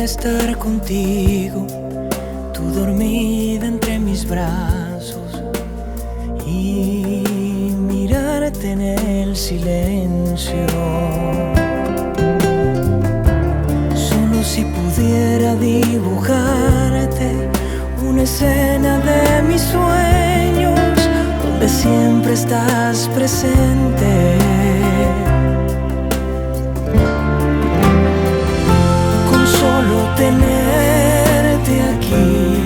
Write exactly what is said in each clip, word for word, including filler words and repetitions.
estar contigo, tú dormida entre mis brazos, y mirarte en el silencio. Solo si pudiera dibujarte una escena de mis sueños, donde siempre estás presente. Con solo tenerte aquí,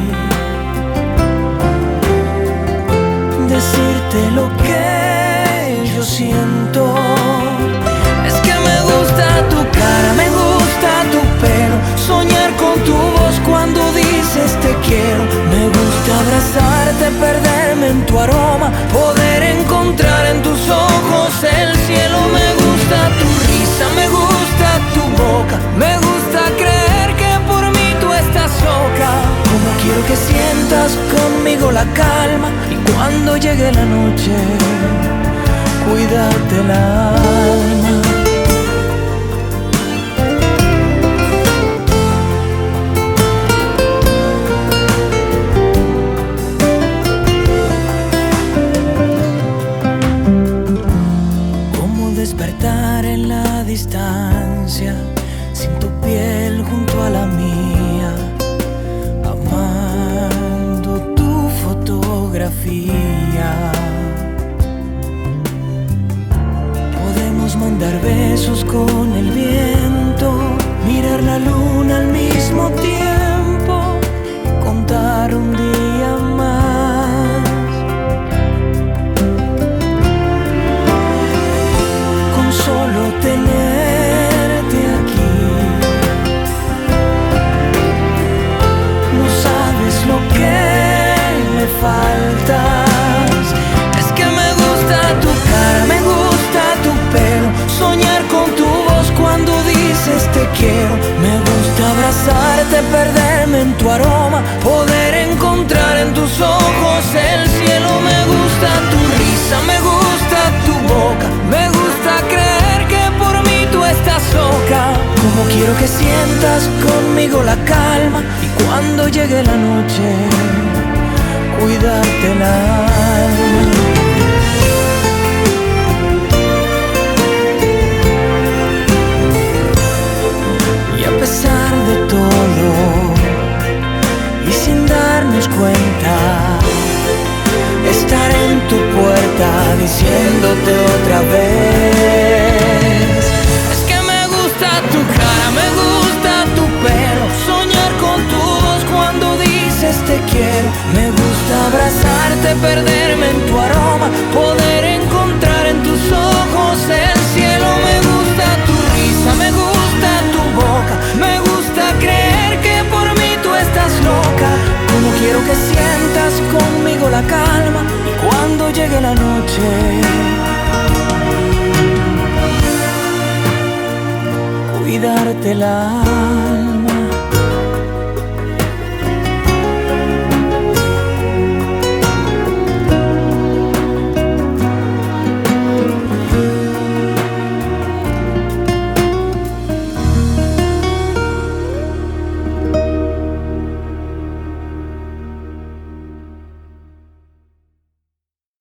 decirte lo que yo siento. Es que me gusta tu cara, me gusta tu pelo, soñar con tu voz cuando dices te quiero. Me gusta abrazarte, perderme en tu aroma, poder encontrar en tus ojos el cielo. Me gusta tu risa, me gusta tu boca, me gusta creer que por mí tú estás loca. Como quiero que sientas conmigo la calma, y cuando llegue la noche, cuídate el alma. Despertar en la distancia, sin tu piel junto a la mía, amando tu fotografía. Podemos mandar besos con el viento, mirar la luna al mismo tiempo y contar un día más. Solo tenerte aquí, no sabes lo que me faltas. Es que me gusta tu cara, me gusta tu pelo, soñar con tu voz cuando dices te quiero. Me gusta abrazarte, perderme en tu aroma, poder encontrar en tus ojos el cielo. Me gusta tu risa, me gusta tu boca, me gusta creer que por mí tú estás loca. Como quiero que sientas conmigo la calma, y cuando llegue la noche, cuidarte el alma. Y a pesar de todo, y sin darnos cuenta, estar en tu puerta diciéndote otra vez. Es que me gusta tu cara, me gusta tu pelo, soñar con tu voz cuando dices te quiero. Me gusta abrazarte, perderme en tu aroma, poder encontrar en tus ojos el cielo. Me gusta tu risa, me gusta tu boca, me gusta creer que por mí tú estás loca. Como quiero que sientas conmigo la calma, y cuando llegue la noche, cuidarte el alma.